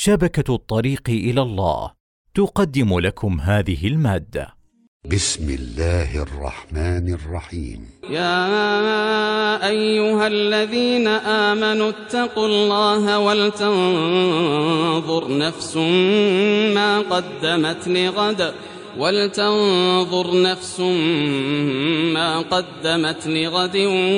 شبكة الطريق إلى الله تقدم لكم هذه المادة. بسم الله الرحمن الرحيم. يا أيها الذين آمنوا اتقوا الله ولتنظر نفس ما قدمت لغد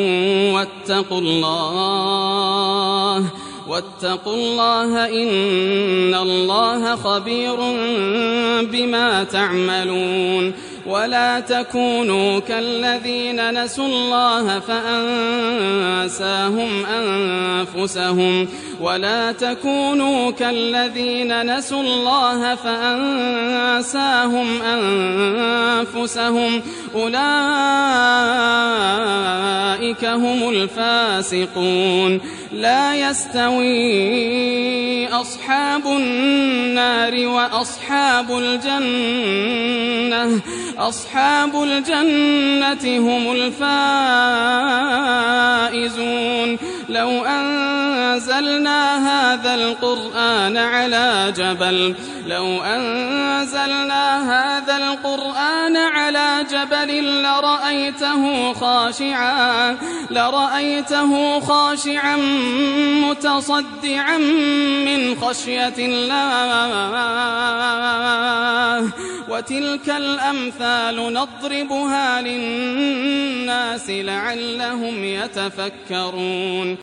واتقوا الله إن الله خبير بما تعملون. ولا تكونوا كالذين نسوا الله فأنساهم أنفسهم أولئك هم الفاسقون. لا يستوي أصحاب النار وأصحاب الجنة هم الفائزون. لو أنزلنا هذا القرآن على جبل لرأيته خاشعا متصدعا من خشية الله. وتلك الأمثال نضربها للناس لعلهم يتفكرون.